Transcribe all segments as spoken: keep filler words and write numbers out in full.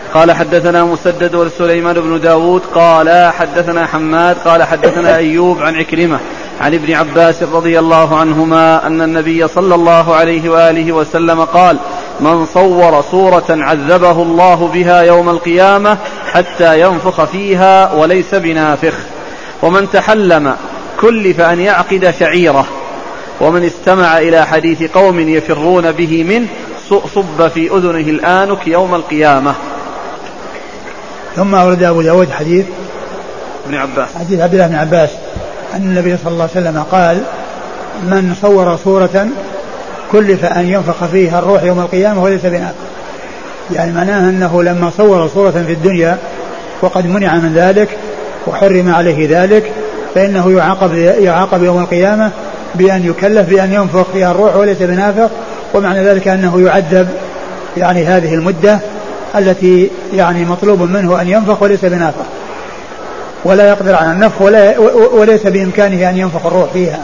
قال حدثنا مسدد وسليمان بن داود قال حدثنا حماد قال حدثنا أيوب عن عكرمة عن ابن عباس رضي الله عنهما أن النبي صلى الله عليه وآله وسلم قال: من صور صورة عذبه الله بها يوم القيامة حتى ينفخ فيها وليس بنافخ، ومن تحلم كلف أن يعقد شعيرة، ومن استمع إلى حديث قوم يفرون به منه صب في أذنه الآنك يوم القيامة. ثم أورد أبو داود حديث ابن عباس حديث عبد الله بن عباس أن النبي صلى الله عليه وسلم قال: من صور صورة كلف أن ينفخ فيها الروح يوم القيامة وليس بنافخ. يعني معناه أنه لما صور صورة في الدنيا وقد منع من ذلك وحرم عليه ذلك فإنه يعاقب, يعاقب يوم القيامة بأن يكلف بأن ينفخ فيها الروح وليس بنافخ، ومعنى ذلك أنه يعذب يعني هذه المدة التي يعني مطلوب منه أن ينفخ وليس بنافخ، ولا يقدر على النفخ ولا وليس بإمكانه أن ينفخ الروح فيها.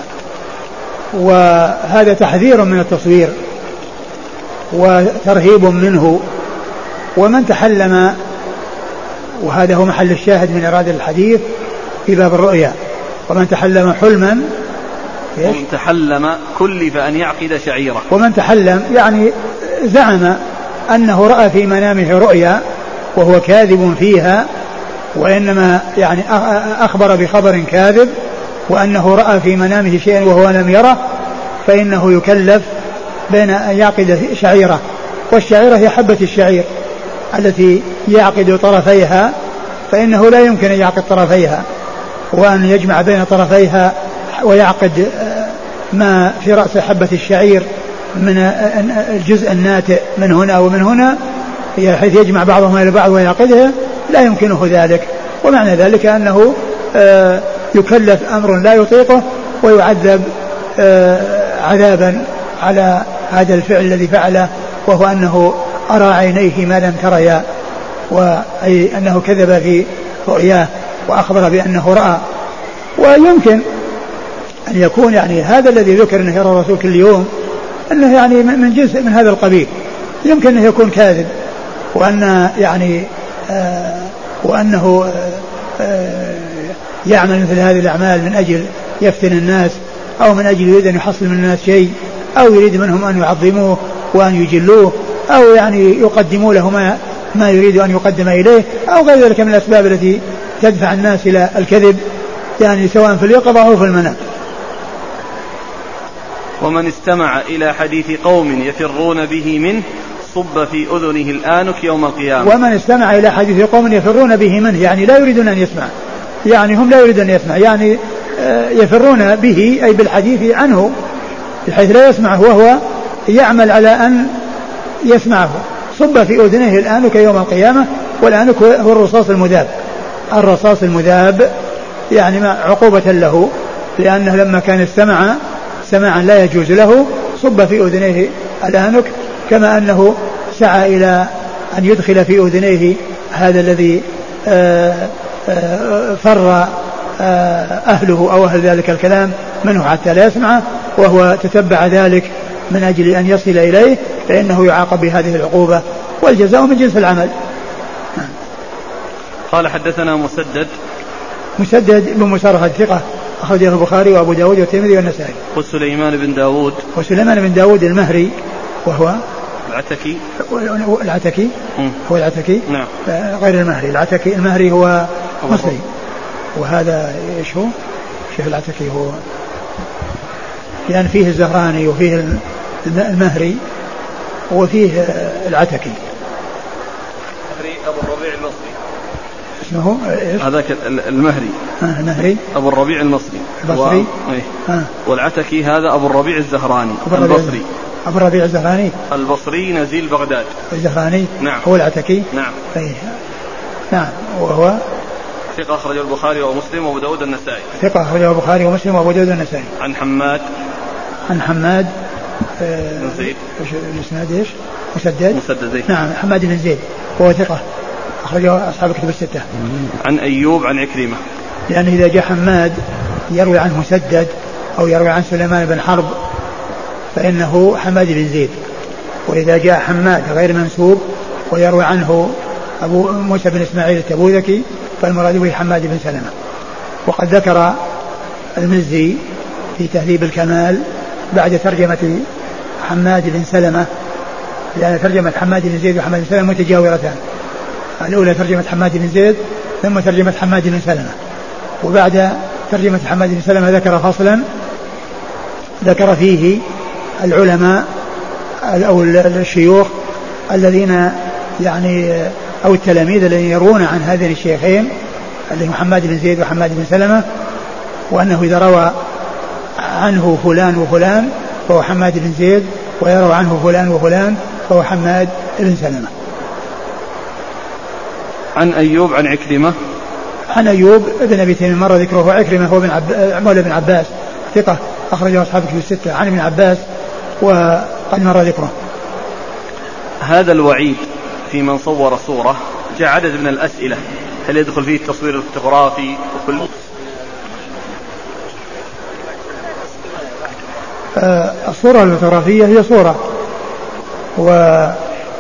وهذا تحذير من التصوير وترهيب منه. ومن تحلم، وهذا هو محل الشاهد من إرادة الحديث في باب الرؤيا، ومن تحلم حلما ومن تحلم كلف أن يعقد شعيرة. ومن تحلم يعني زعم أنه رأى في منامه رؤيا وهو كاذب فيها، وإنما يعني أخبر بخبر كاذب، وأنه رأى في منامه شيئا وهو لم يره، فإنه يكلف بين أن يعقد شعيرة، والشعيرة هي حبة الشعير التي يعقد طرفيها، فإنه لا يمكن أن يعقد طرفيها وأن يجمع بين طرفيها ويعقد ما في رأس حبة الشعير من الجزء الناتئ من هنا ومن هنا حيث يجمع بعضهما إلى بعض ويعقدها، لا يمكنه ذلك. ومعنى ذلك أنه يكلف أمر لا يطيقه ويعذب عذابا على هذا الفعل الذي فعله، وهو أنه أرى عينيه ما لم تريا، وأي أنه كذب في رؤياه وأخبر بأنه رأى. ويمكن أن يكون يعني هذا الذي ذكر أنه يرى الرسول كل يوم أنه يعني من جنس من هذا القبيل، يمكن أنه يكون كاذب، وأن يعني آه وأنه آه يعمل مثل هذه الأعمال من أجل يفتن الناس، أو من أجل يريد أن يحصل من الناس شيء، أو يريد منهم أن يعظموه وأن يجلوه، أو يعني يقدموا له ما, ما يريد أن يقدم إليه، أو غير ذلك من الأسباب التي تدفع الناس إلى الكذب، يعني سواء في اليقظة أو في المنام. ومن استمع إلى حديث قوم يفرون به منه صب في أذنه الآنك يوم القيامة. ومن استمع إلى حديث قوم يفرون به منه يعني لا يريدون أن يسمع، يعني هم لا يريدون أن يسمع، يعني يفرون به أي بالحديث عنه بحيث لا يسمعه وهو يعمل على أن يسمعه. صب في أذنه الآنك يوم القيامة، والآنك هو الرصاص المذاب، الرصاص المذاب يعني ما عقوبة له، لأنه لما كان استمع سماعا لا يجوز له صب في أذنيه الآنك، كما أنه سعى إلى أن يدخل في أذنيه هذا الذي فر أهله أو أهل ذلك الكلام منه حتى لا يسمعه، وهو تتبع ذلك من أجل أن يصل إليه، فإنه يعاقب بهذه العقوبة، والجزاء من جنس العمل. قال حدثنا مسدد مسدد بن مسرهد ثقة أخرجه البخاري وأبو داود والترمذي والنسائي. وسليمان بن داود وسليمان بن داود المهري وهو العتكي العتكي هو العتكي نعم غير المهري. العتكي المهري هو مصري، وهذا ايش هو شيخ العتكي هو يعني فيه الزهراني وفيه المهري وفيه العتكي. المهري أبو الربيع المصري اسمه هذاك المهري آه المهري أبو الربيع المصري البصري و... آه. والعتكي هذا أبو الربيع الزهراني أبو البصري أبو الربيع الزهراني البصري نزيل بغداد. الزهراني نعم هو العتكي نعم أيه. نعم وهو ثقة أخرجه البخاري ومسلم وأبو داود النسائي. ثقة أخرجه البخاري ومسلم وأبو داود النسائي. عن حماد عن حماد آه بن زيد. الإسناد إيش؟ مسدد. مسدد زيد. نعم حماد بن زيد وهو ثقة أخرجه أصحاب الكتب الستة. عن أيوب عن عكرمة. يعني إذا جاء حماد يروي عن مسدد أو يروي عن سليمان بن حرب فإنه حماد بن زيد، وإذا جاء حماد غير منسوب ويروي عنه أبو موسى بن إسماعيل التبوذكي فالمراد به حماد بن سلمة. وقد ذكر المزي في تهذيب الكمال بعد ترجمة حماد بن سلمة، لأن ترجمة حماد بن زيد وحماد بن سلمة متجاورتان، الأولى ترجمة حماد بن زيد ثم ترجمة حماد بن سلمة، وبعد ترجمة حماد بن سلمة ذكر فصلا ذكر فيه العلماء أو الشيوخ الذين يعني أو التلاميذ الذين يروون عن هذين الشيخين اللي هم حماد بن زيد وحماد بن سلمة، وأنه إذا روى عنه فلان وفلان فهو حماد بن زيد، ويروى عنه فلان وفلان فهو حماد بن سلمة. عن أيوب عن عكرمة عن أيوب ابن أبي تميم مر ذكره. عكرمة هو بن عب... مولى بن عباس ثقة أخرجه أصحاب كتب الستة عن ابن عباس وقد مر ذكره. هذا الوعيد في من صور صورة جاء عدد من الأسئلة، هل يدخل فيه التصوير الفوتوغرافي وكل آه الصورة الفوتوغرافية هي صورة، وال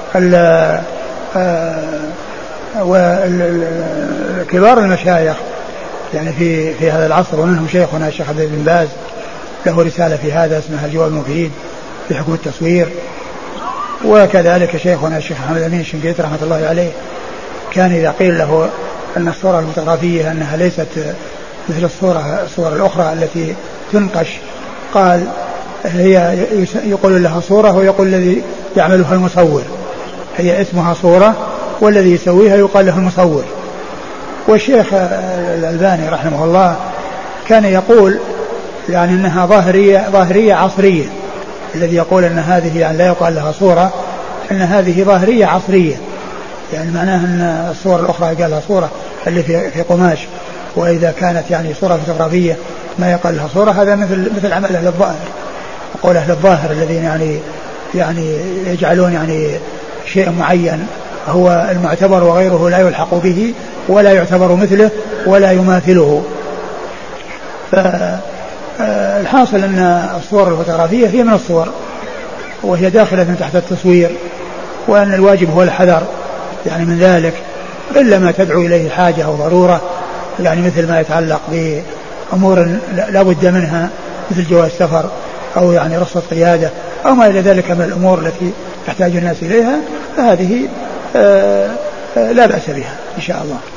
آه وكبار المشايخ يعني في في هذا العصر، ومنهم شيخنا الشيخ عبد بن باز له رسالة في هذا اسمها الجواب المفيد في حكم التصوير، وكذلك شيخنا الشيخ محمد أمين الشنقيطي رحمة الله عليه كان إذا قيل له أن الصورة الفوتوغرافية أنها ليست مثل الصورة الصور الأخرى التي تنقش، قال هي يقول لها صورة ويقول الذي يعملها المصور، هي اسمها صورة والذي يسويها يقال له المصور. والشيخ الألباني رحمه الله كان يقول يعني أنها ظاهرية ظاهرية عصرية، الذي يقول أن هذه يعني لا يقال لها صورة، أن هذه ظاهرية عصرية، يعني معناها أن الصور الأخرى قال لها صورة اللي في في قماش، وإذا كانت يعني صورة فوتوغرافية ما يقال لها صورة. هذا مثل مثل عمل أهل الظاهر، يقول أهل الظاهر الذين يعني يعني يجعلون يعني شيء معين هو المعتبر وغيره لا يلحق به ولا يعتبر مثله ولا يماثله. فالحاصل أن الصور الفوتوغرافية هي من الصور وهي داخلة تحت التصوير، وأن الواجب هو الحذر يعني من ذلك إلا ما تدعو إليه حاجة أو ضرورة، يعني مثل ما يتعلق بأمور لا بد منها مثل جواز سفر أو يعني رخصة قيادة أو ما إلى ذلك من الأمور التي يحتاج الناس إليها، فهذه آه آه لا بأس بها إن شاء الله.